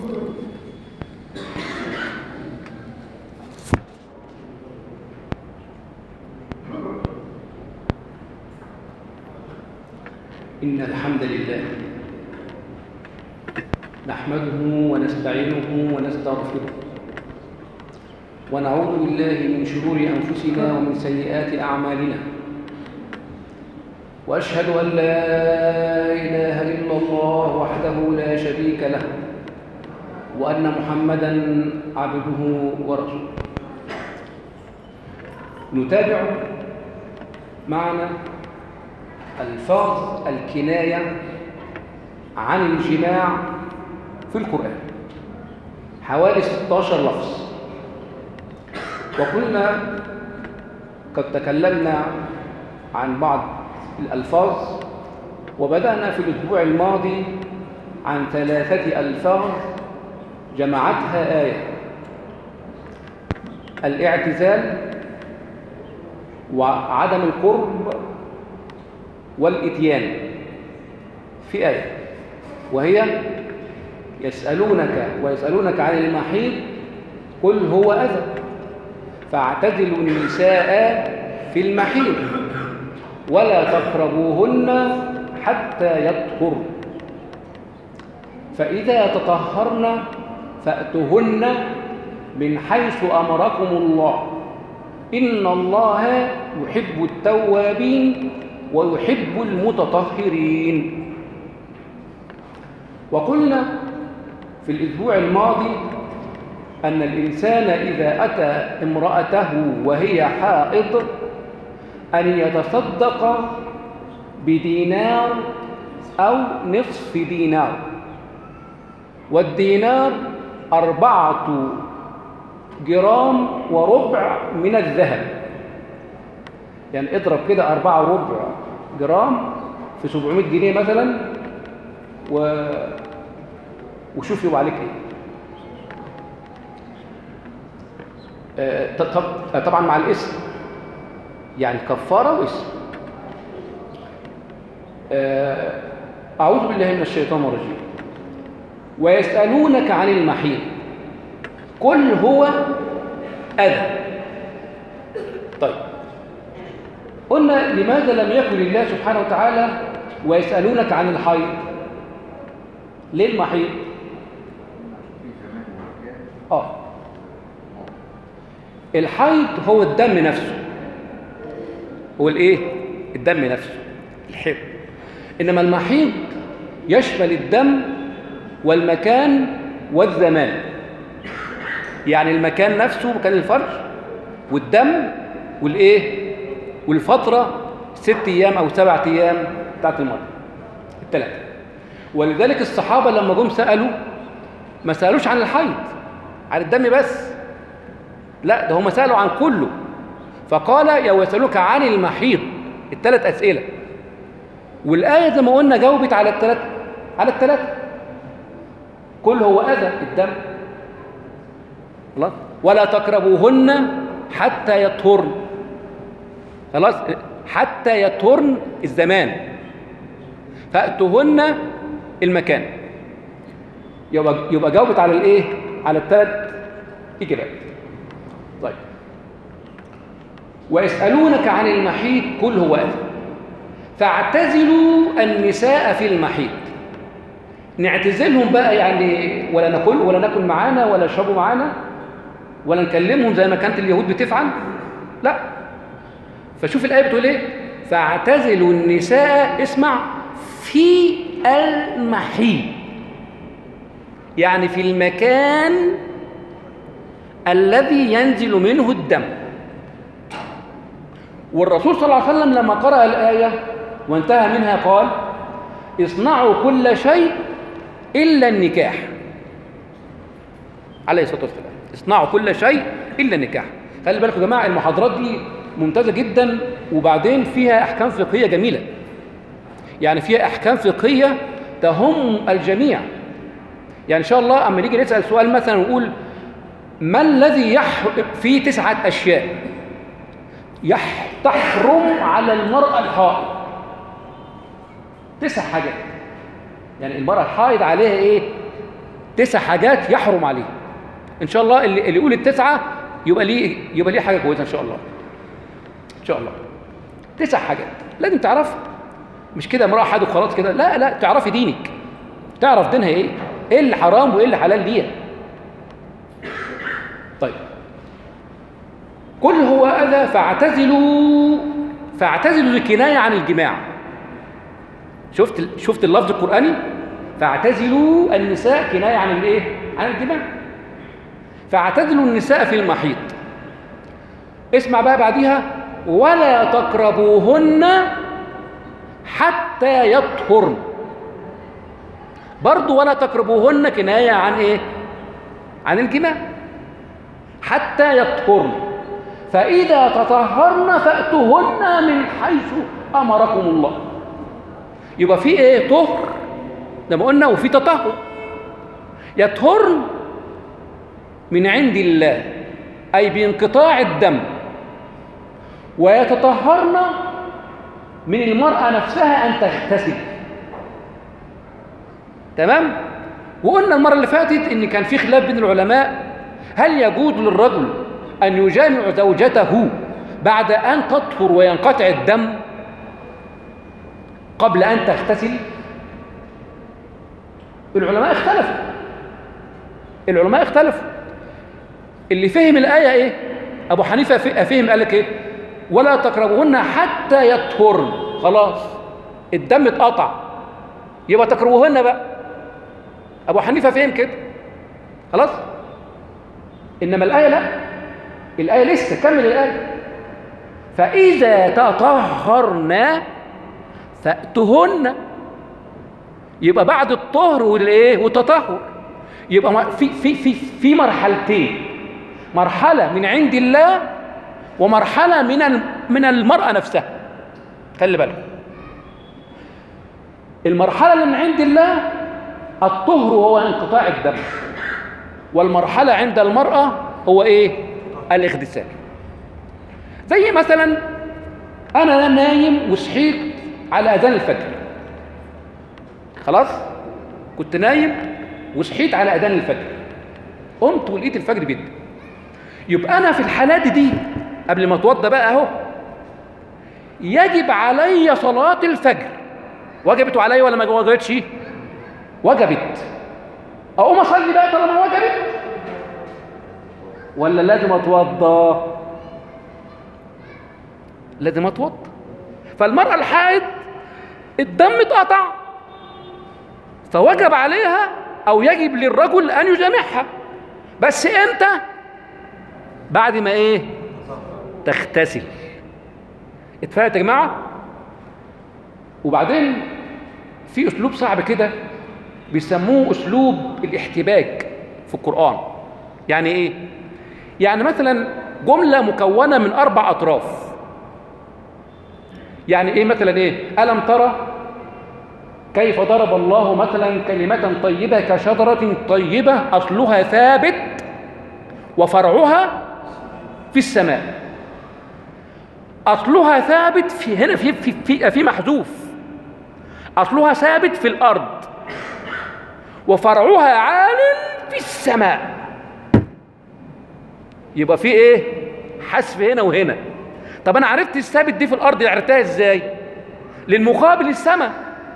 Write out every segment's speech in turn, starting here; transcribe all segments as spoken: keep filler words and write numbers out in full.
إن الحمد لله نحمده ونستعينه ونستغفره ونعوذ بالله من شرور أنفسنا ومن سيئات أعمالنا، وأشهد أن لا إله إلا الله وحده لا شريك له، وأن محمدًا عبده ورسوله. نتابع معنا ألفاظ الكناية عن الجماع في القرآن، حوالي ستة عشر لفظ. وقلنا قد تكلمنا عن بعض الألفاظ، وبدأنا في الأسبوع الماضي عن ثلاثة ألفاظ جمعتها آية: الاعتزال وعدم القرب والإتيان، في آية وهي يسألونك ويسألونك عن المحيض قل هو أذى فاعتزلوا النساء في المحيض ولا تقربوهن حتى يطهرن فإذا تطهرن فأتوهن من حيث أمركم الله إن الله يحب التوابين ويحب المتطهرين. وقلنا في الأسبوع الماضي أن الإنسان إذا أتى امرأته وهي حائض أن يتصدق بدينار أو نصف دينار، والدينار أربعة جرام وربع من الذهب، يعني اضرب كده أربعة وربع جرام في سبعمائة جنيه مثلا و... وشوف يبقى عليك ايه. آه طبعا مع الاسم، يعني كفارة واسم. آه أعوذ بالله من الشيطان الرجيم. ويسألونك عن المحيض قل هو أذى. طيب قلنا لماذا لم يقل الله سبحانه وتعالى ويسألونك عن الحيض؟ ليه المحيض؟ آه الحيض هو الدم نفسه، هو الايه؟ الدم نفسه، الحيض. إنما المحيض يشمل الدم والمكان والزمان، يعني المكان نفسه مكان الفرج، والدم والايه؟ والفترة ست أيام أو سبعة أيام بتاعت المرض الثلاثة. ولذلك الصحابة لما جم سألوا ما سألوش عن الحيض عن الدم بس، لا ده هم سألوا عن كله، فقال يا ويسألوك عن المحيض، الثلاث أسئلة. والآية زي ما قلنا جاوبت على الثلاث على الثلاث كل هو أذى الدم، خلاص، ولا تقربوهن حتى يطهرن، خلاص، حتى يطهرن الزمان، فأتوهن المكان. يبقى يبقى جاوبت على الايه؟ على الثلاث إجابات. طيب ويسألونك عن المحيض قل هو أذى فاعتزلوا النساء في المحيض. نعتزلهم بقى يعني ولا ناكل ولا ناكل معانا ولا يشربوا معانا ولا نكلمهم زي ما كانت اليهود بتفعل؟ لا. فشوف الآية بتقول ايه؟ فاعتزلوا النساء، اسمع، في المحيض، يعني في المكان الذي ينزل منه الدم. والرسول صلى الله عليه وسلم لما قرأ الآية وانتهى منها قال اصنعوا كل شيء إلا النكاح، عليه الصلاة والسلام، اصنعوا كل شيء إلا النكاح. خلي بالكم يا جماعة، المحاضرات دي ممتازة جدا، وبعدين فيها أحكام فقهية جميلة، يعني فيها أحكام فقهية تهم الجميع. يعني إن شاء الله أما نيجي نسأل سؤال مثلا ونقول ما الذي يح... في تسعة أشياء يح... تحرم على المرأة الحائض، تسع حاجات، يعني المرأة الحائض عليها إيه؟ تسع حاجات يحرم عليه. ان شاء الله اللي, اللي يقول التسعه يبقى ليه يبقى ليه حاجه كويسه ان شاء الله. ان شاء الله تسع حاجات لازم تعرفها، مش كده امراه حد وخلاص كده، لا لا، تعرفي دينك، تعرف دينها ايه، ايه اللي حرام وايه اللي حلال ليها. طيب، قل هو اذى فاعتزلوا، فاعتزلوا الكنايه عن الجماع. شفت شفت اللفظ القراني، فاعتزلوا النساء كنايه عن الايه؟ عن الجماع. فاعتزلوا النساء في المحيط. اسمع بقى بعديها، ولا تقربوهن حتى يطهرن. برضو ولا تقربوهن كنايه عن ايه؟ عن الجماع. حتى يطهرن، فإذا تطهرن فأتوهن من حيث أمركم الله. يبقى في ايه؟ طهر لما قلنا، وفي تطهر. يطهرن من عند الله أي بانقطاع الدم، ويتطهرن من المرأة نفسها أن تغتسل. تمام؟ وقلنا المرة اللي فاتت إن كان في خلاف بين العلماء، هل يجوز للرجل أن يجامع زوجته بعد أن تطهر وينقطع الدم قبل أن تغتسل؟ العلماء اختلفوا العلماء اختلفوا اللي فهم الآية إيه؟ أبو حنيفة فهم قال لك إيه؟ ولا تقربوهن حتى يطهرن. خلاص الدم اتقطع، يبقى تقربوهن بقى. أبو حنيفة فهم كده، خلاص. إنما الآية لا، الآية لسه، كمل الآية. فإذا تطهرن فأتوهن، يبقى بعد الطهر والإيه؟ والتطهر، يبقى في في في في مرحلتين، مرحلة من عند الله ومرحلة من من المرأة نفسها. خلي بالك، المرحلة اللي من عند الله الطهر هو انقطاع الدم، والمرحلة عند المرأة هو ايه؟ الاغتسال. زي مثلا انا نايم وصحيت على اذان الفجر، خلاص كنت نايم وصحيت على اذان الفجر، قمت ولقيت الفجر بيدي، يبقى انا في الحالات دي قبل ما اتوضى بقى اهو يجب علي صلاة الفجر. وجبت علي ولا ما وجبتش؟ وجبت. اقوم اصلي بقى طالما وجبت، ولا لازم اتوضى؟ لازم اتوضى. فالمرأة الحائض الدم اتقطع، فوجب عليها او يجب للرجل ان يجامعها، بس امتى؟ بعد ما ايه؟ تغتسل. اتفقت يا جماعه؟ وبعدين في اسلوب صعب كده بيسموه اسلوب الاحتباك في القرآن. يعني ايه؟ يعني مثلا جملة مكونة من اربع اطراف. يعني ايه مثلا؟ ايه؟ ألم ترى كيف ضرب الله مثلا كلمة طيبة كشجرة طيبة أصلها ثابت وفرعها في السماء. أصلها ثابت في هنا في في في, في محذوف، أصلها ثابت في الأرض وفرعها عال في السماء. يبقى في ايه؟ حذف هنا وهنا. طب انا عرفت الثابت دي في الارض، عرفتها ازاي؟ للمقابل السماء.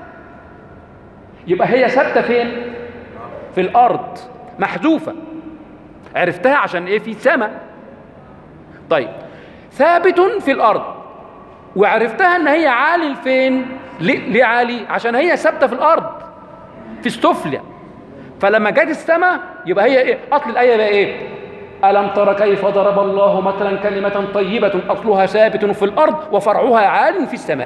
يبقى هي ثابته فين؟ في الارض، محذوفه. عرفتها عشان ايه؟ في سماء. طيب ثابت في الارض، وعرفتها ان هي عالي فين؟ ليه عالي؟ عشان هي ثابته في الارض في استفلى. فلما جت السماء يبقى هي ايه؟ اصل الايه بقى ايه؟ ألم تر كيف ضرب الله مثلا كلمة طيبة أصلها ثابت في الأرض وفرعها عال في السماء.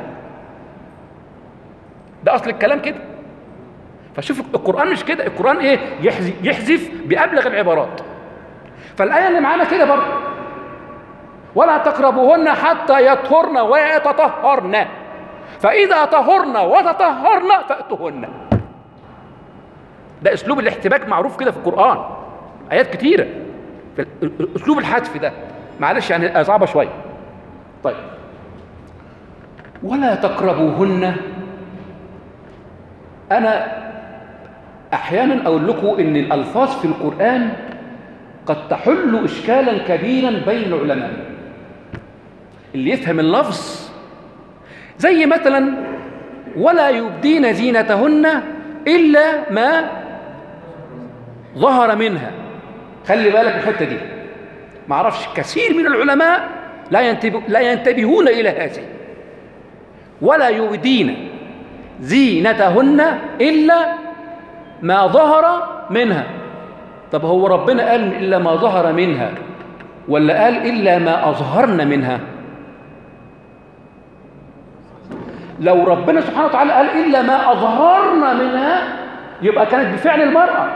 ده أصل الكلام كده. فشوف القرآن مش كده، القرآن إيه؟ يحذف بأبلغ العبارات. فالآية اللي معانا كده برضه، ولا تقربوهن حتى يطهرن ويتطهرن، فإذا طهرن وتطهرن فأتوهن. ده أسلوب الاحتباك معروف كده في القرآن، آيات كتيرة. اسلوب الحذف ده معلش يعني صعبه شويه. طيب ولا تقربوهن، انا أحيانا أقول لكم إن الألفاظ في القرآن قد تحل إشكالا كبيرا بين العلماء. اللي يفهم اللفظ زي مثلا ولا يبدين زينتهن إلا ما ظهر منها. خلي بالك من الحتة دي، ما أعرفش كثير من العلماء لا ينتبه لا ينتبهون إلى هذه. ولا يبدين زينتهن إلا ما ظهر منها. طب هو ربنا قال إلا ما ظهر منها ولا قال إلا ما أظهرن منها؟ لو ربنا سبحانه وتعالى قال إلا ما أظهرنا منها يبقى كانت بفعل المرأة،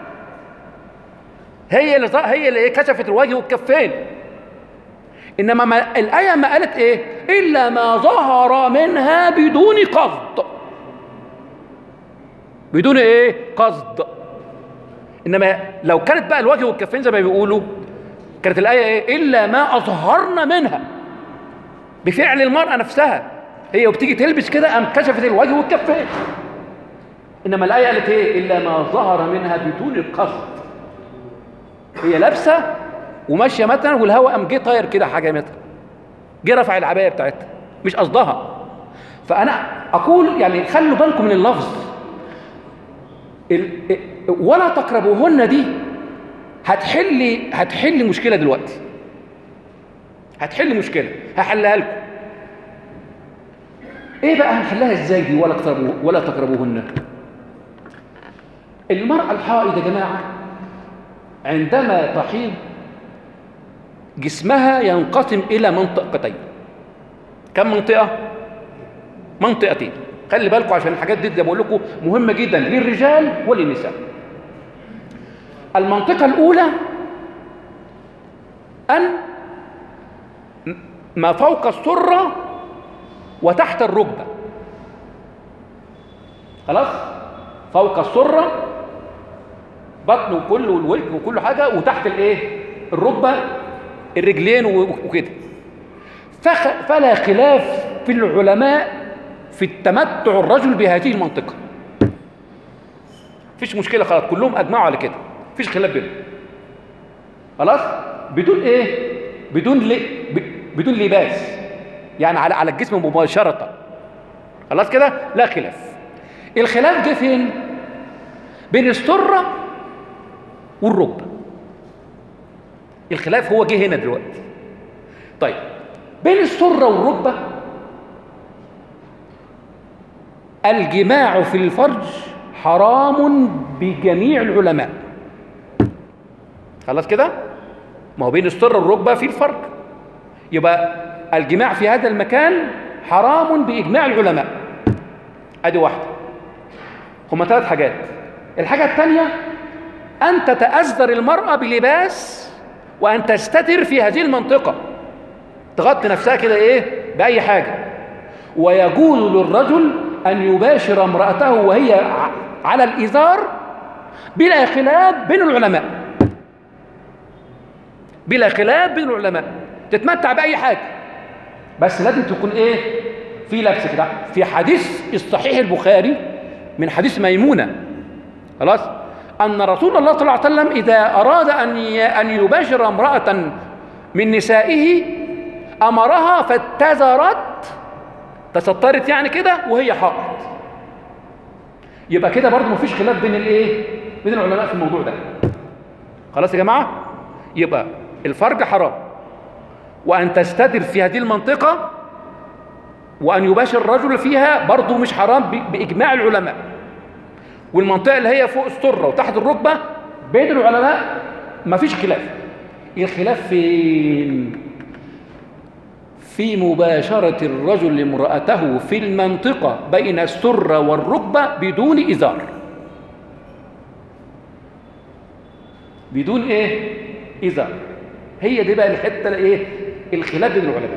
هي اللي هي اللي كشفت الوجه والكفين. إنما ما الآية ما قالت إيه؟ إلا ما ظهر منها بدون قصد. بدون إيه؟ قصد. إنما لو كانت بقى الوجه والكفين زي ما بيقولوا كانت الآية إيه؟ إلا ما أظهرنا منها، بفعل المرأة نفسها، هي وبتيجي تلبس كده قام كشفت الوجه والكفين. إنما الآية قالت إيه؟ إلا ما ظهر منها بدون قصد. هي لابسة وماشية مثلا والهواء قام جه طاير كده حاجة مثلا، جه رفع العباية بتاعتها، مش قصدها. فأنا أقول يعني خلوا بالكم من اللفظ. ولا تقربوهن دي هتحل هتحل مشكلة دلوقتي، هتحل مشكلة هحلها لكم. ايه بقى هنحلها ازاي دي؟ ولا تقربوه ولا تقربوهن. المرأة الحائض يا جماعة عندما تحيض جسمها ينقسم إلى منطقتين. كم منطقة؟ منطقتين. خلي بالكم عشان الحاجات دي زي بقول لكم مهمة جدا للرجال وللنساء. المنطقة الأولى أن ما فوق السرة وتحت الركبة. خلاص؟ فوق السرة بطن وكل والوجه وكل حاجة، وتحت الايه؟ الركبة، الرجلين وكده. فلا خلاف في العلماء في التمتع الرجل بهذه المنطقة. مفيش مشكلة خلاص، كلهم أجمعوا على كده، مفيش خلاف بينهم. خلاص؟ بدون إيه؟ بدون لي... بدون لباس، يعني على على الجسم مباشرة. خلاص كده؟ لا خلاف. الخلاف جه فين؟ بين السرة والركبة. الخلاف هو جه هنا دلوقتي. طيب بين السرة والركبة الجماع في الفرج حرام بجميع العلماء. خلاص كده؟ ما هو بين السرة والركبة في الفرج، يبقى الجماع في هذا المكان حرام بإجماع العلماء. ادي واحدة. هما ثلاث حاجات. الحاجة الثانية أن تتأذر المرأة بلباس وأن تستتر في هذه المنطقة، تغطي نفسها كده إيه بأي حاجة. ويجوز للرجل أن يباشر امرأته وهي على الإزار بلا خلاف بين العلماء، بلا خلاف بين العلماء، تتمتع بأي حاجة، بس لازم تكون إيه في لبس كده. في حديث الصحيح البخاري من حديث ميمونة، خلاص، أن رسول الله صلى الله عليه وسلم إذا أراد أن أن يباشر امرأة من نسائه أمرها فاتزرت، تسترت يعني كده وهي حائض. يبقى كده برضه مفيش خلاف بين الايه؟ بين العلماء في الموضوع ده. خلاص يا جماعة؟ يبقى الفرج حرام، وأن تستتر في هذه المنطقة وأن يباشر الرجل فيها برضه مش حرام بإجماع العلماء. والمنطقة اللي هي فوق السرة وتحت الركبة بين العلماء مفيش خلاف. الخلاف فين؟ في مباشرة الرجل امرأته في المنطقة بين السرة والركبة بدون إزار. بدون إيه؟ إزار. هي دي بقى الحتة الإيه؟ الخلاف بين العلماء.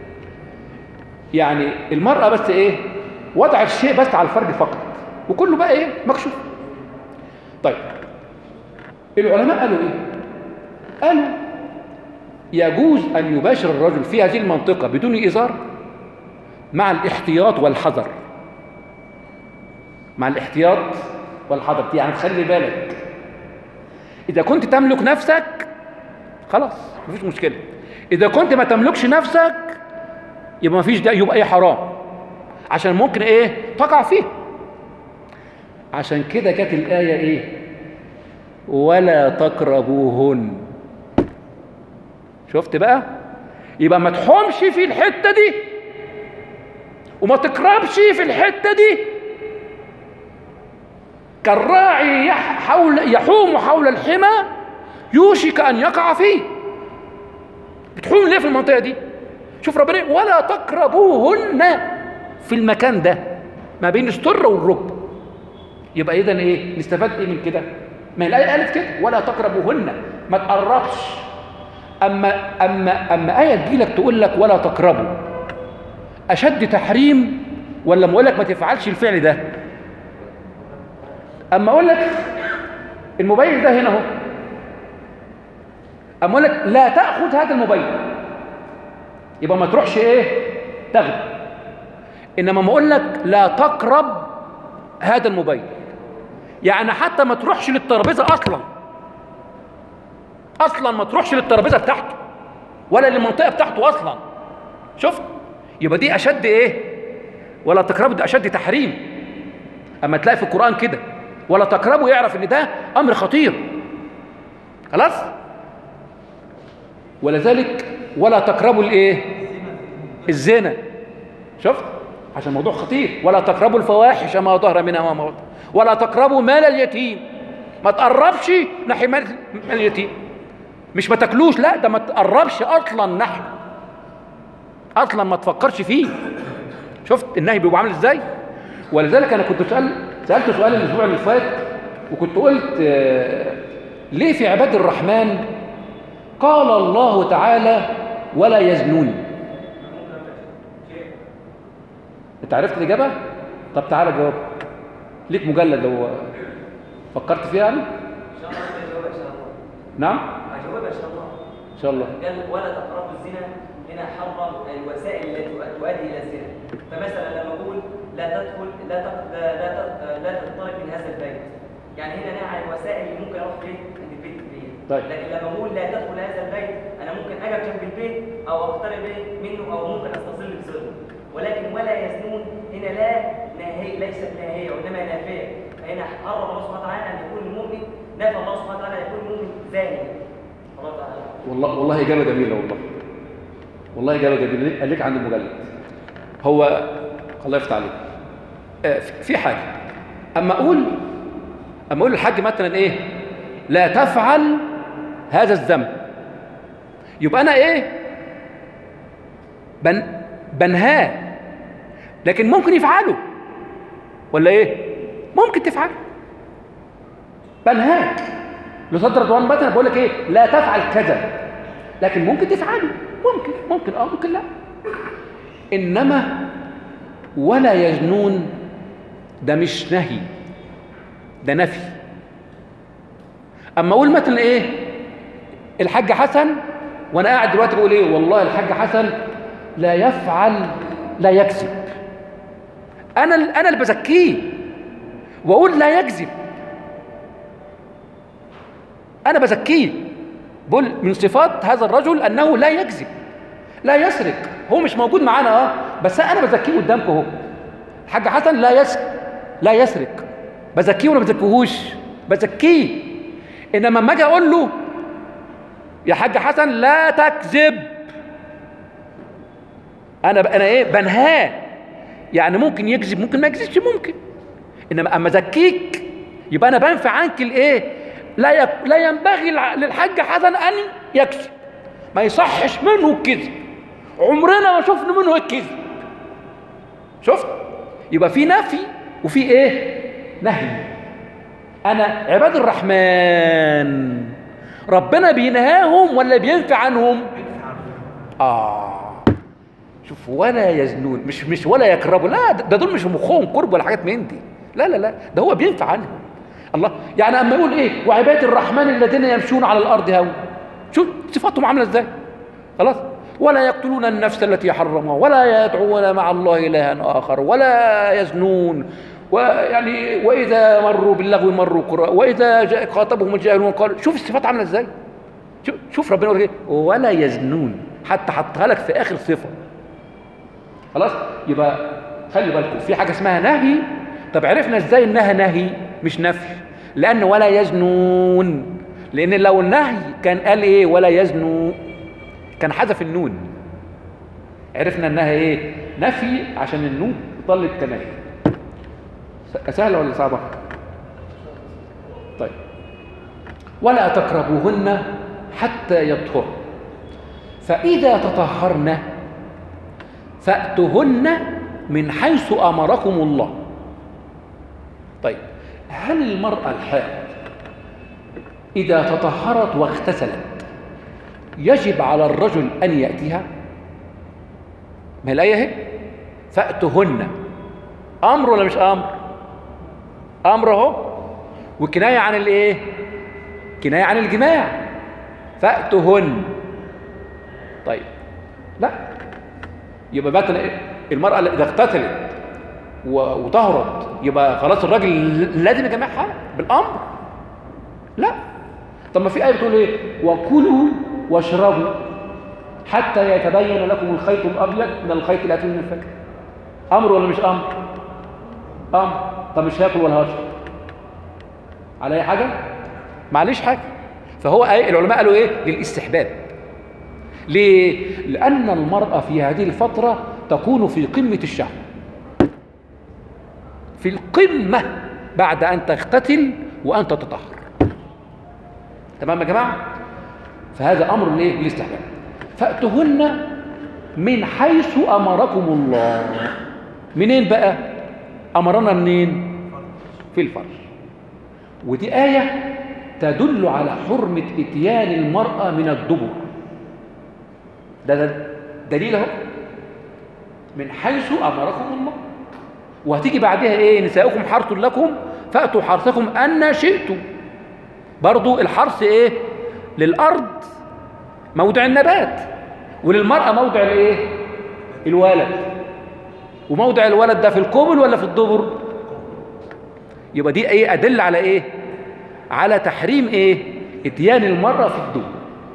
يعني المرأة بس إيه؟ وضع الشيء بس على الفرج فقط، وكله بقى إيه؟ مكشوف. طيب العلماء قالوا إيه؟ قالوا يجوز أن يباشر الرجل في هذه المنطقة بدون إزار مع الاحتياط والحذر. مع الاحتياط ولا حضرت، يعني تخلي بالك إذا كنت تملك نفسك خلاص مفيش مشكلة، إذا كنت ما تملكش نفسك يبقى مفيش ده، يبقى إيه حرام، عشان ممكن إيه تقع فيه. عشان كده كانت الآية إيه؟ ولا تقربوهن. شفت بقى؟ يبقى ما تحومش في الحتة دي وما تقربش في الحتة دي. كالراعي حول يحوم حول الحمى يوشك أن يقع فيه. بتحوم ليه في المنطقة دي؟ شوف ربنا ولا تقربوهن في المكان ده ما بين السرة والركبة. يبقى إذن إيه؟ نستفاد إيه من كده؟ ما الآية قالت كده ولا تقربوهن، ما تقربش. أما أما أما آية تجيلك تقول لك ولا تقربوا، أشد تحريم ولا بقول لك ما تفعلش الفعل ده؟ أما أقول لك الموبايل ده هنا أهو، أما أقول لك لا تأخذ هذا الموبايل، يبقى ما تروحش إيه تاخده. إنما ما أقول لك لا تقرب هذا الموبايل، يعني حتى ما تروحش للترابيزة أصلا أصلا ما تروحش للترابيزة بتاعته ولا للمنطقة بتاعته أصلا. شفت؟ يبقى دي أشد إيه؟ ولا تقربوا، دي أشد تحريم. أما تلاقي في القرآن كده ولا تقربوا، يعرف إن ده أمر خطير. خلاص؟ ولذلك ولا تقربوا الإيه؟ الزنا. شفت؟ عشان الموضوع خطير. ولا تقربوا الفواحش ما ظهر منها وما بطن، ولا تقربوا مال اليتيم. ما تقربش ناحية مال اليتيم، مش ما تاكلوش، لا ده ما تقربش اصلا ناحية، اصلا ما تفكرش فيه. شفت النهي بيبقى عامل ازاي؟ ولذلك انا كنت سأل سالت سؤال الاسبوع اللي فات وكنت قلت آه ليه في عباد الرحمن قال الله تعالى ولا يزنون؟ انت عرفت الاجابه؟ طب تعالى جاوب، ليك مجلد لو فكرت فيها يعني. نعم هجاوبها ان شاء الله. ان شاء الله. قال ولا تقربوا الزنا، هنا حرم الوسائل التي تؤدي الى الزنا. فمثلا لما اقول لا تدخل لا تق- لا لا, لا تقترب من هذا البيت، يعني هنا نهى عن الوسائل اللي ممكن اروح فيه عند البيت فيه. طيب. لكن لما اقول لا تدخل هذا البيت، انا ممكن اجي جنب البيت او اقترب منه او ممكن استظل بظله. ولكن ولا يزنون هنا لا ناهيه، ليست ناهيه وانما نافيه. فهنا حرم الله سبحانه وتعالى ان يكون المؤمن، نفى الله سبحانه وتعالى ان يكون المؤمن زاني. الله تعالى. والله والله اجابه جميله، والله والله اجابه جميله. قال لك عند المجلد هو الله يفتح عليك. آه في حاجه اما اقول اما اقول للحاج مثلا ايه لا تفعل هذا الذنب، يبقى انا ايه بن بنهاه، لكن ممكن يفعله ولا ايه؟ ممكن تفعله، بنهاك لصدر رضوان مثلا بقول لك ايه لا تفعل كذا، لكن ممكن تفعله، ممكن ممكن اه ممكن لا. انما ولا يزنون ده مش نهي، ده نفي. اما اقول مثلا ايه الحاج حسن، وانا قاعد دلوقتي بقول ايه والله الحاج حسن لا يفعل لا يكذب، انا انا اللي بزكيه واقول لا يكذب، انا بزكيه بقول من صفات هذا الرجل انه لا يكذب لا يسرق. هو مش موجود معانا اه بس انا بزكيه قدامكم اهو. الحاج حسن لا يسرق لا يسرق، بزكيه ولا بزكيهوش؟ بزكيه. انما لما اجي اقول له يا حاج حسن لا تكذب، انا انا ايه بنهاه، يعني ممكن يكذب ممكن ما يكذبش ممكن. انما اما ازكيك يبقى انا بنفع عنك الايه لا يك... لا ينبغي للحاج حسن ان يكذب، ما يصحش منه الكذب، عمرنا ما شفنا منه الكذب. شفت؟ يبقى في نفي وفي ايه نهي. انا عباد الرحمن ربنا بينهاهم ولا بينفع عنهم؟ اه شوف ولا يزنون، مش مش ولا يقربوا، لا ده دول مش مخهم قرب ولا حاجات من دي، لا لا لا ده هو بينفع عنهم. الله يعني اما يقول ايه وعباد الرحمن الذين يمشون على الارض هون، شوف صفاتهم عامله ازاي. خلاص ولا يقتلون النفس التي حرمها ولا يدعون مع الله الها اخر ولا يزنون ويعني واذا مروا باللغو مروا قراء، واذا جاء خاطبهم الجاهلون قالوا. شوف الصفات عامله ازاي، شوف, شوف ربنا يقول ايه، ولا يزنون، حتى حطها لك في اخر صفه. خلاص، يبقى خلي بالكم في حاجه اسمها نهي. طب عرفنا ازاي انها نهي مش نفي؟ لان ولا يزنون، لان لو النهي كان قال ايه ولا يزنوا كان حذف النون. عرفنا انها ايه نفي عشان النون ضلت كنهي. سهله ولا صعبه؟ طيب، ولا تقربوهن حتى يطهرن فاذا تطهرن فاتوهن من حيث امركم الله. طيب، هل المراه الحائض اذا تطهرت واغتسلت يجب على الرجل ان ياتيها؟ ما الايه اهي، فاتوهن امر ولا مش امر؟ امر اهو، وكنايه عن الايه؟ كنايه عن الجماع. فاتوهن. طيب، لا، يبقى بقى المراه اذا اغتسلت وطهرت يبقى خلاص الراجل لازم يجمعها بالامر؟ لا. طب ما في ايه بتقول ايه، وكلوا واشربوا حتى يتبين لكم الخيط الابيض من الخيط الاسود من الفجر. امر ولا مش امر؟ امر. طب مش هاكل ولا هشرب على اي حاجه؟ معليش حاجه. فهو ايه العلماء قالوا ايه للاستحباب. ليه؟ لان المراه في هذه الفتره تكون في قمه الشهوه، في القمه بعد ان تغتسل وان تتطهر. تمام يا جماعه؟ فهذا امر الايه للاستحباب. فاتوهن من حيث امركم الله. منين بقى امرنا؟ منين؟ في الفرج. ودي ايه تدل على حرمه اتيان المراه من الدبر. ده, ده دليل اهو، من حيث امركم الله. وهتيجي بعدها ايه، نساؤكم حرث لكم فاتوا حرثكم ان شئتم. برضو الحرث ايه للارض موضع النبات، وللمرأة موضع الايه الولد. وموضع الولد ده في القبل ولا في الدبر؟ يبقى دي ايه ادل على ايه؟ على تحريم ايه اتيان المرأة في الدبر.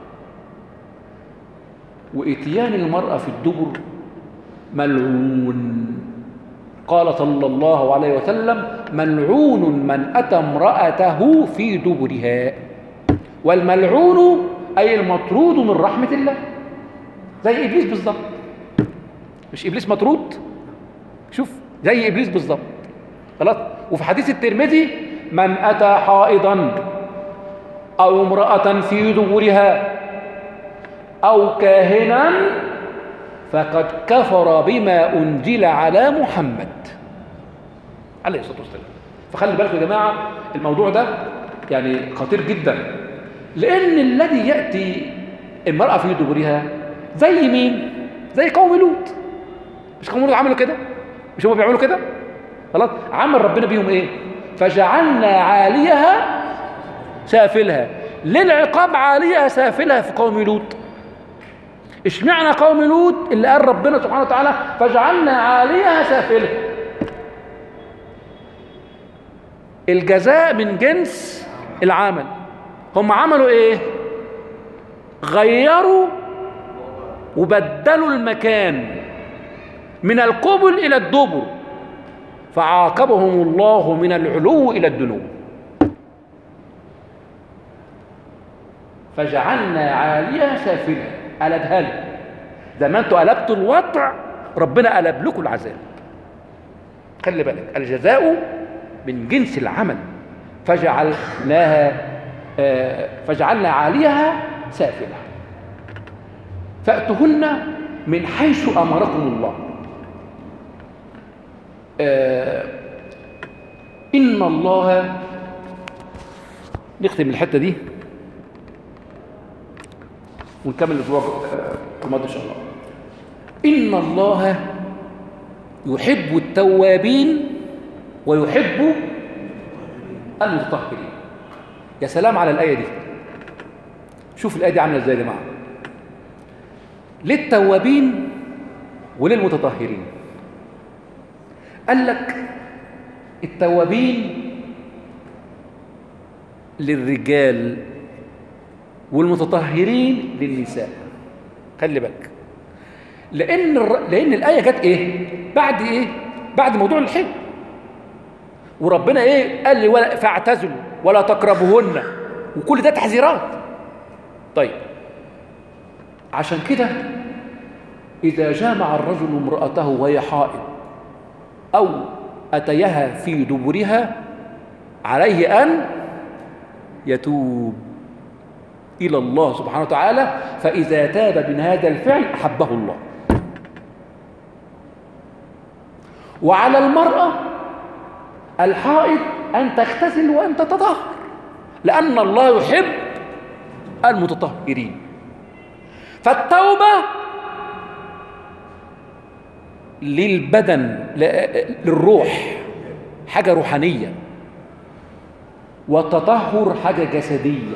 واتيان المرأة في الدبر ملعون. قال صلى الله عليه وسلم ملعون من اتى امرأته في دبرها. والملعون أي المطرود من رحمة الله، زي إبليس بالظبط. مش إبليس مطرود؟ شوف زي إبليس بالظبط. خلاص. وفي حديث الترمذي من أتى حائضا أو امرأة في دبرها أو كاهنا فقد كفر بما أنزل على محمد عليه الصلاة والسلام. فخلي بالكم يا جماعة، الموضوع ده يعني خطير جدا، لأن الذي يأتي المرأة في دبرها زي مين؟ زي قوم لوط. مش قوم لوط عملوا كده؟ مش هم بيعملوا كده؟ خلاص. عمل ربنا بيهم ايه؟ فجعلنا عاليها سافلها. ليه العقاب عاليها سافلها في قوم لوط؟ اشمعنى قوم لوط اللي قال ربنا سبحانه وتعالى فجعلنا عاليها سافلها؟ الجزاء من جنس العمل. هم عملوا ايه؟ غيروا وبدلوا المكان من القبل الى الدبر، فعاقبهم الله من العلو الى الدنو. فجعلنا عاليها سافلها، قلبها لك. زي ما انتوا قلبتوا الوضع ربنا قلب لكم العذاب. خلي بالك، الجزاء من جنس العمل. فجعلناها فجعلنا عاليها سافلة. فأتوهن من حيث أمركم الله. إن الله، نختم الحتة دي ونكمل الأسبوع الماضي إن شاء الله. إن الله يحب التوابين ويحب المتطهرين. يا سلام على الآية دي. شوف الآية دي عاملة ازاي يا جماعة. للتوابين وللمتطهرين. قال لك التوابين للرجال والمتطهرين للنساء. خلي بالك، لان الر... لان الايه جت ايه بعد ايه بعد موضوع الحج، وربنا ايه قال لي ولا فاعتزلوا ولا تقربوهن، وكل ده تحذيرات. طيب عشان كده اذا جامع الرجل امراته وهي حائض او اتيها في دبرها عليه ان يتوب إلى الله سبحانه وتعالى، فإذا تاب من هذا الفعل أحبه الله. وعلى المرأة الحائض أن تغتسل وأن تتطهر، لأن الله يحب المتطهرين. فالتوبة للبدن للروح، حاجة روحانية، والتطهر حاجة جسدية.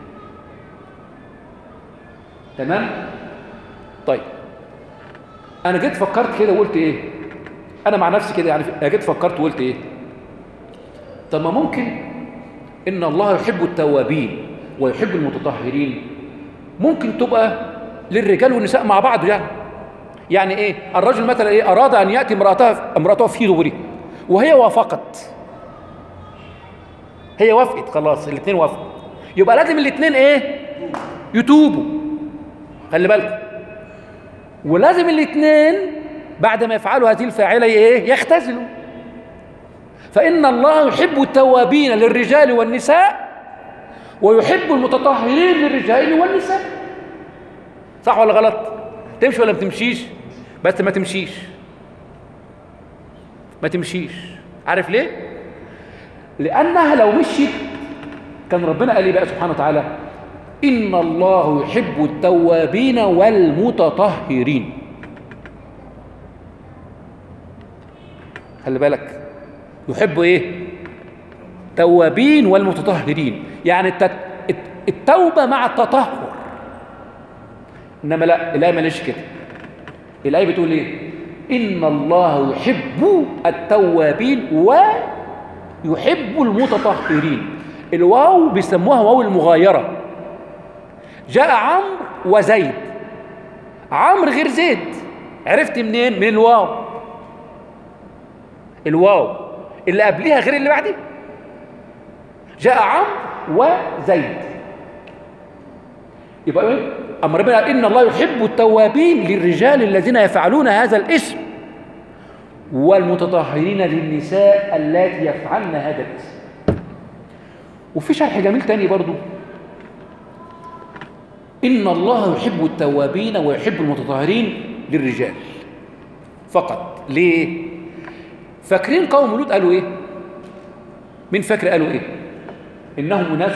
تمام؟ طيب أنا جيت فكرت كده وقلت إيه؟ أنا مع نفسي كده يعني جيت فكرت وقلت إيه؟ طب ما ممكن إن الله يحب التوابين ويحب المتطهرين، ممكن تبقى للرجال والنساء مع بعض. يعني يعني إيه؟ الرجل مثلا إيه أراد أن يأتي امرأته امرأته في دبره وهي وافقت، هي وافقت خلاص، الاثنين وافقوا، يبقى لازم الاثنين إيه؟ يتوبوا. خلي بالك، ولازم الاثنين بعد ما يفعلوا هذه الفاعلة ايه؟ يختزلوا. فإن الله يحب التوابين للرجال والنساء ويحب المتطهرين للرجال والنساء. صح ولا غلط؟ تمشي ولا ما تمشيش؟ بس ما تمشيش ما تمشيش عارف ليه؟ لأنها لو مشيت كان ربنا قال لي بقى سبحانه وتعالى إن الله يحب التوابين والمتطهرين. خلي بالك، يحب ايه؟ توابين والمتطهرين، يعني التوبة مع التطهر. انما لا، الآية ماليش كده. الآية بتقول ايه؟ إن الله يحب التوابين ويحب المتطهرين. الواو بيسموها واو المغايرة. جاء عمرو وزيد، عمرو غير زيد، عرفت منين؟ من الواو. الواو اللي قبلها غير اللي بعدها. جاء عمرو وزيد، يبقى ايه؟ أما ربنا قال إن الله يحب التوابين للرجال الذين يفعلون هذا الاسم والمتطهرين للنساء اللاتي يفعلن هذا الاسم. وفي شرح جميل تاني برضو، إن الله يحب التوابين ويحب المتطهرين للرجال فقط. ليه؟ فاكرين قوم لوط قالوا إيه؟ مين فاكر قالوا إيه؟ إنهم أناس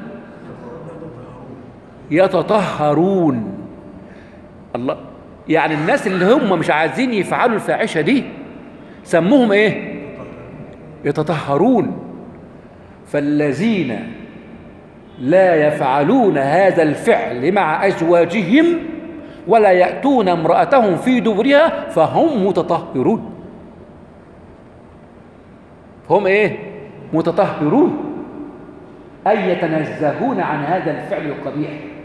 يتطهرون. الله، يعني الناس اللي هم مش عايزين يفعلوا الفاحشة دي سموهم إيه؟ يتطهرون. فالذين لا يفعلون هذا الفعل مع أزواجهم ولا يأتون امرأتهم في دبرها فهم متطهرون. هم إيه؟ متطهرون، أي يتنزهون عن هذا الفعل القبيح.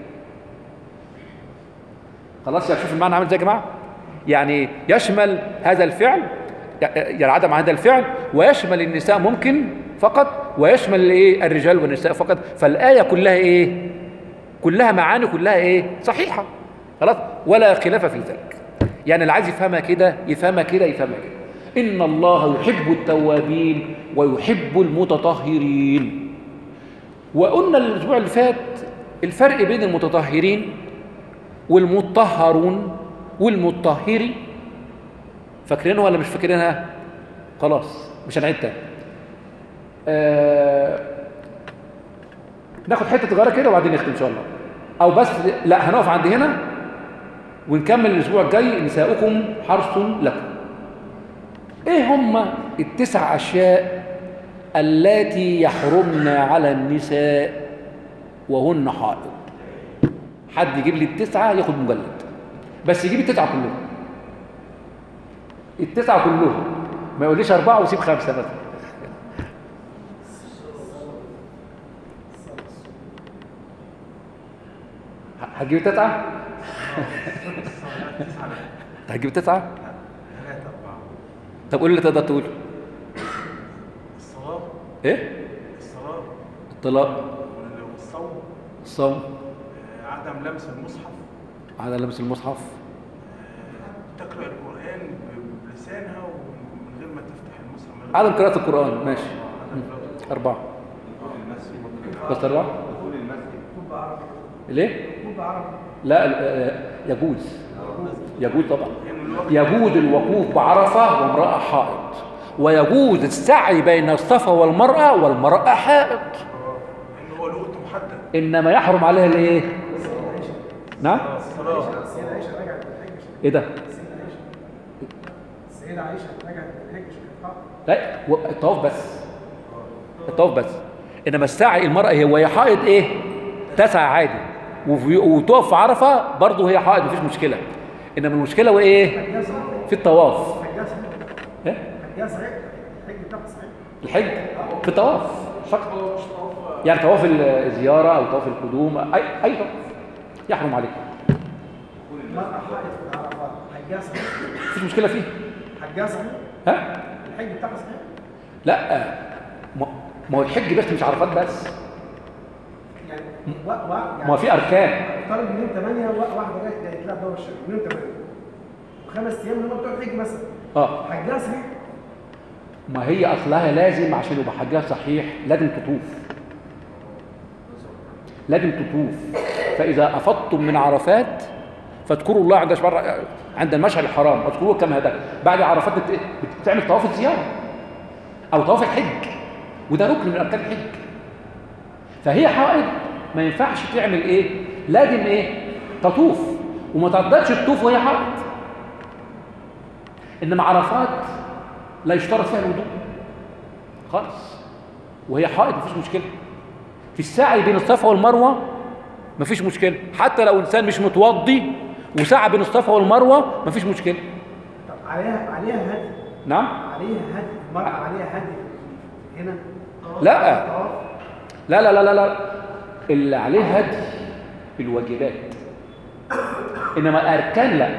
خلاص، يا شوف المعنى عامل ازاي يا جماعة؟ يعني يشمل هذا الفعل، يعني عدم هذا الفعل، ويشمل النساء ممكن فقط، ويشمل ايه؟ الرجال والنساء فقط. فالآية كلها ايه؟ كلها معاني، كلها ايه؟ صحيحة. خلاص، ولا خلاف في ذلك. يعني اللي عايز يفهمها كده يفهمها كده يفهمها كده. إن الله يحب التوابين ويحب المتطهرين. وقلنا الأسبوع اللي فات الفرق بين المتطهرين والمطهرون والمطهري. فاكرينه ولا مش فاكرينها؟ خلاص مش هنعيد تاني. آه... ناخد حته صغيره كده وبعدين نختم ان شاء الله، او بس لا هنقف عند هنا ونكمل الاسبوع الجاي. نساؤكم حرث لكم. ايه هم التسع اشياء اللاتي يحرمن على النساء وهن حائض؟ حد يجيب لي التسعه ياخد مجلد، بس يجيب التسعه كلهم. التسعه كلهم، ما يقوليش اربعه ويسيب خمسه مثلا. ه- هتجيب تسعة؟ هتجيب تسعة؟ ثلاثة أربعة. طب قول اللي تقدر تقول. الصلاة. ايه؟ الصلاة. الطلاق. والصوم. الصوم. آه، عدم لمس المصحف. على لبس المصحف. آه، تقرأ القرآن ب- بلسانها ومن غير ما تفتح المصحف. من غير- عدم قراءة القرآن ماشي. آه، عدم قراءة القرآن. أربعة. بس أربعة؟ دخول المسجد. طب عربي. ليه؟ طب عربي. لا آه، يجوز. يجوز طبعا. يعني الوقت- يجوز الوقوف بعرفة وامرأة حائض، ويجوز السعي بين الصفا والمرأة والمرأة حائض، آه، إن هو له وقت محدد. إنما يحرم عليها الإيه؟ نعم؟ الصلاة. السيدة عائشة رجعت من الحج. إيه ده؟ السيدة عائشة. السيدة عائشة رجعت من الحج عشان كانت حائض. لا و- الطواف بس. الطواف بس. إنما السعي المرأة هي وهي حائض إيه؟ تسعى عادي، وفي- وتقف في عرفة برضه هي حائض مفيش مشكلة. إنما المشكلة وإيه؟ حجها صحيح. في الطواف. حجها صحيح. إيه؟ حجها صحيح. الحج بتاعها صحيح. الحج في الطواف فقط، يعني طواف الزيارة أو طواف القدوم أي أي طواف يحرم عليك، المرأة حائض في عرفات. حجها صحيح. مفيش مشكلة فيه. حجها صحيح. ها؟ الحج بتاعها صحيح. لا ما ما هو الحج بس مش عرفات بس، يعني و... و... يعني ما هو في أركان. افترض من يوم ثمانية واحدة جاية جاية تلعب دورة الشرق من يوم ثمانية وخمس أيام هم بتوع الحج مثلا. اه حجها صحيح. ما هي أصلها لازم عشان يبقى حجها صحيح لازم تطوف، لازم تطوف. فإذا أفضتم من عرفات فاذكروا الله عند شبر عند المشعر الحرام واذكروه كما هداكم. بعد عرفات بت- بتعمل طواف الزيارة أو طواف الحج، وده ركن من أركان الحج. فهي حائض ما ينفعش تعمل إيه؟ لازم إيه؟ تطوف، وما تقدرش تطوف وهي حائض. إنما عرفات لا يشترط فيها الوضوء خالص، وهي حائض مفيش مشكلة. في السعي بين الصفا والمروة مفيش مشكلة، حتى لو إنسان مش متوضي وسعى بين الصفا والمروة مفيش مشكلة. طب عليها عليها هدي. نعم؟ عليها هدي. المرأة عليها هدي هنا. لا. طواف. لا لا لا لا لا اللي عليه هدي الواجبات، إنما الأركان لا.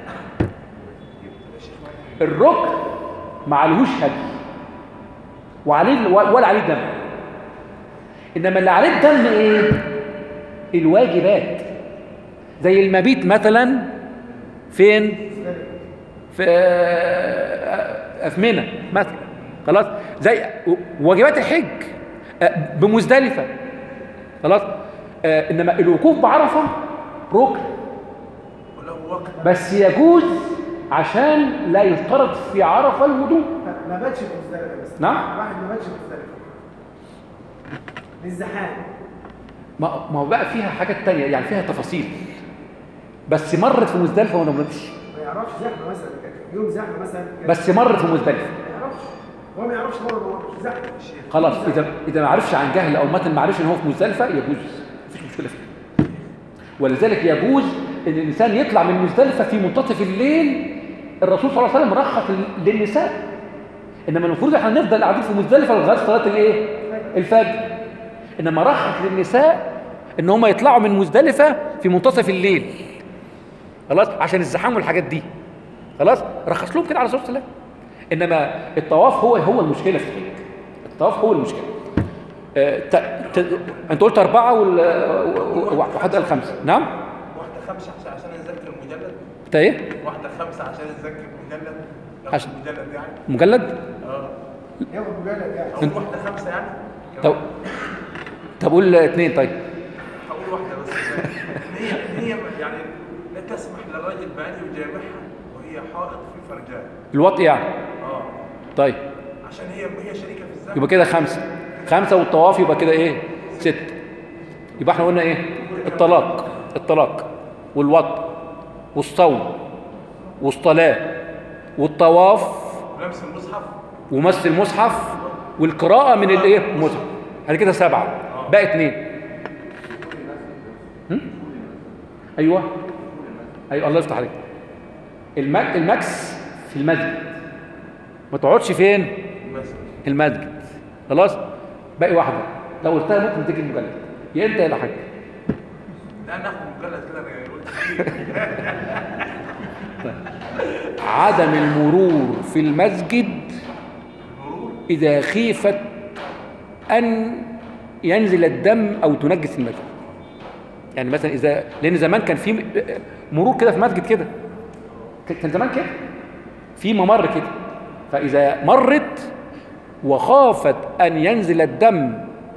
الركن ما عليهوش هدي وعليه ولا عليه دم، إنما اللي عليه الدم إيه؟ الواجبات، زي المبيت مثلا فين؟ في في منى مثلا، خلاص، زي واجبات الحج بمزدلفة، خلاص. آه انما الوقوف بعرفه ركن وله وقت. بس يجوز عشان لا يفترض في عرفه الوضوء. ما باتش في مزدلفة بس. نعم؟ واحد ما باتش في مزدلفة للزحام. ما ما هو بقى فيها حاجات تانية، يعني فيها تفاصيل، بس مرت في مزدلفه وما مرتش، ما يعرفش زحمة مثلا يوم زحمة مثلا. بس مرت في مزدلفه. ما يعرفش. هو ما يعرفش مرة ما يعرفش زحمة. خلاص، اذا اذا ما عرفش عن جهل او متن ما عرفش ان هو في مزدلفه يجوز، مفيش مشكله فيه. ولذلك يجوز ان الانسان يطلع من مزدلفه في منتصف الليل. الرسول صلى الله عليه وسلم رخص للنساء، انما المفروض احنا نفضل قاعدين في مزدلفه لغايه صلاه الايه؟ الفجر. انما رخص للنساء ان هم يطلعوا من مزدلفه في منتصف الليل، خلاص، عشان الزحام والحاجات دي، خلاص، رخص لهم كده على صلاه الله. انما الطواف هو هو المشكله في الحج، الطواف هو المشكله. أه ت... ت... انت قلت اربعه وال... وواحد قال خمسه. نعم؟ واحدة خمسة عشان عشان نذاكر المجلد. انت ايه؟ واحدة خمسة عشان نذاكر المجلد. عشان- المجلد يعني. مجلد؟ اه. ياخد مجلد يعني. أقول واحدة خمسة يعني. طب طب قول اثنين. طيب هقول واحدة بس. إن هي إن هي يعني لا تسمح للراجل بأن يجامعها وهي حائض في فرجها. الوطء يعني. اه. طيب عشان هي هي شريكة في الزمن. يبقى كده خمسه، خمسه والطواف يبقى كده ايه؟ ست. يبقى احنا قلنا ايه؟ الطلاق، الطلاق والوطء والصوم والصلاه والطواف ولمس المصحف. ومس المصحف والقراءة من الايه؟ المصحف. هذه كده سبعة، بقى اثنين. هم؟ ايوه ايوه الله يفتح عليك. الم... المكس في المسجد، ما تقعدش فين؟ مثلا. المسجد، خلاص. باقي واحدة لو قلتها ممكن تيجي المجلد، يا انت يا حاج. لا ناخد مجلد كده انا يقول كتير. عدم المرور في المسجد إذا خيفت أن ينزل الدم أو تنجس المسجد. يعني مثلا إذا، لأن زمان كان في مرور كده في مسجد كده، كان زمان كده في ممر كده، فإذا مرت وخافت أن ينزل الدم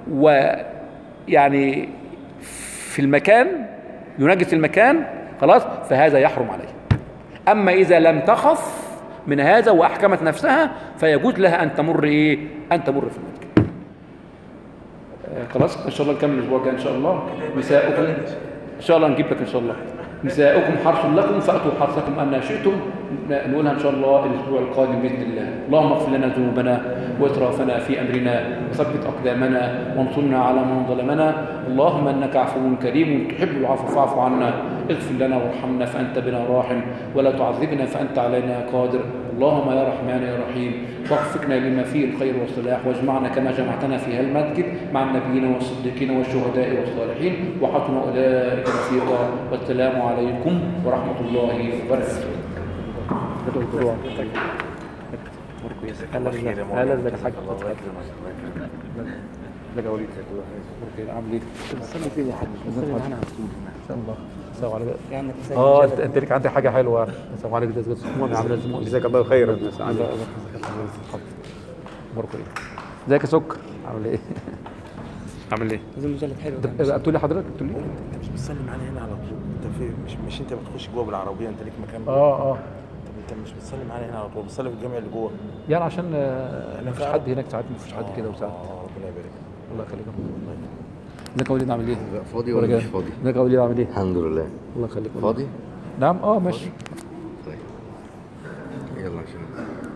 ويعني في المكان ينجس المكان خلاص فهذا يحرم عليه. أما إذا لم تخف من هذا وأحكمت نفسها فيجوز لها أن تمر إيه؟ أن تمر في المسجد. آه خلاص إن شاء الله نكمل الأسبوع الجاي إن شاء الله. نساؤكم إن شاء الله نجيب لك إن شاء الله. نساؤكم حرث لكم فأتوا حرثكم أن شئتم، نقولها إن شاء الله الأسبوع القادم بإذن الله. اللهم اغفر لنا ذنوبنا وإسرافنا في أمرنا وثبت أقدامنا وانصرنا على من ظلمنا. اللهم إنك عفو كريم تحب العفو فاعف عنا، اغفر لنا وارحمنا فأنت بنا راحم، ولا تعذبنا فأنت علينا قادر. اللهم يا رحمن يا رحيم وفقنا لما فيه الخير والصلاح، واجمعنا كما جمعتنا في هذا المسجد مع النبيين والصديقين والشهداء والصالحين، وحسن أولئك رفيقا. والسلام عليكم ورحمة الله وبركاته. هلا ازيك هلا ازيك يا حاج ازيك يا وليد عامل ايه؟ بتصلي فين يا حاج؟ بتصلي معانا على طول ان شاء الله. السلام عليكم. يعني اه انت انت ليك عندي حاجه حلوه. السلام عليكم. ازيك يا عامل ايه؟ جزاك الله خيرا. اخباركم ايه؟ ازيك يا سكر عامل ايه؟ عامل ايه؟ لازم مجلد حلو. بتقول لي حضرتك بتقول لي انت مش بتصلي معانا هنا على طول؟ انت في مش مش انت بتخش جوه بالعربيه، انت ليك مكان جوه. اه اه طب انت مش بتصلي معانا هنا على طول، بتصلي في الجامع اللي جوه يعني عشان ما فيش حد هناك ساعات، ما فيش حد كده وساعات. اه ربنا يبارك. الله يخليك. ازيك يا وليد عامل ايه؟ فاضي ولا مش فاضي؟ ازيك يا وليد عامل ايه؟ الحمد لله. الله يخليك. فاضي؟ نعم اه ماشي. طيب يلا عشان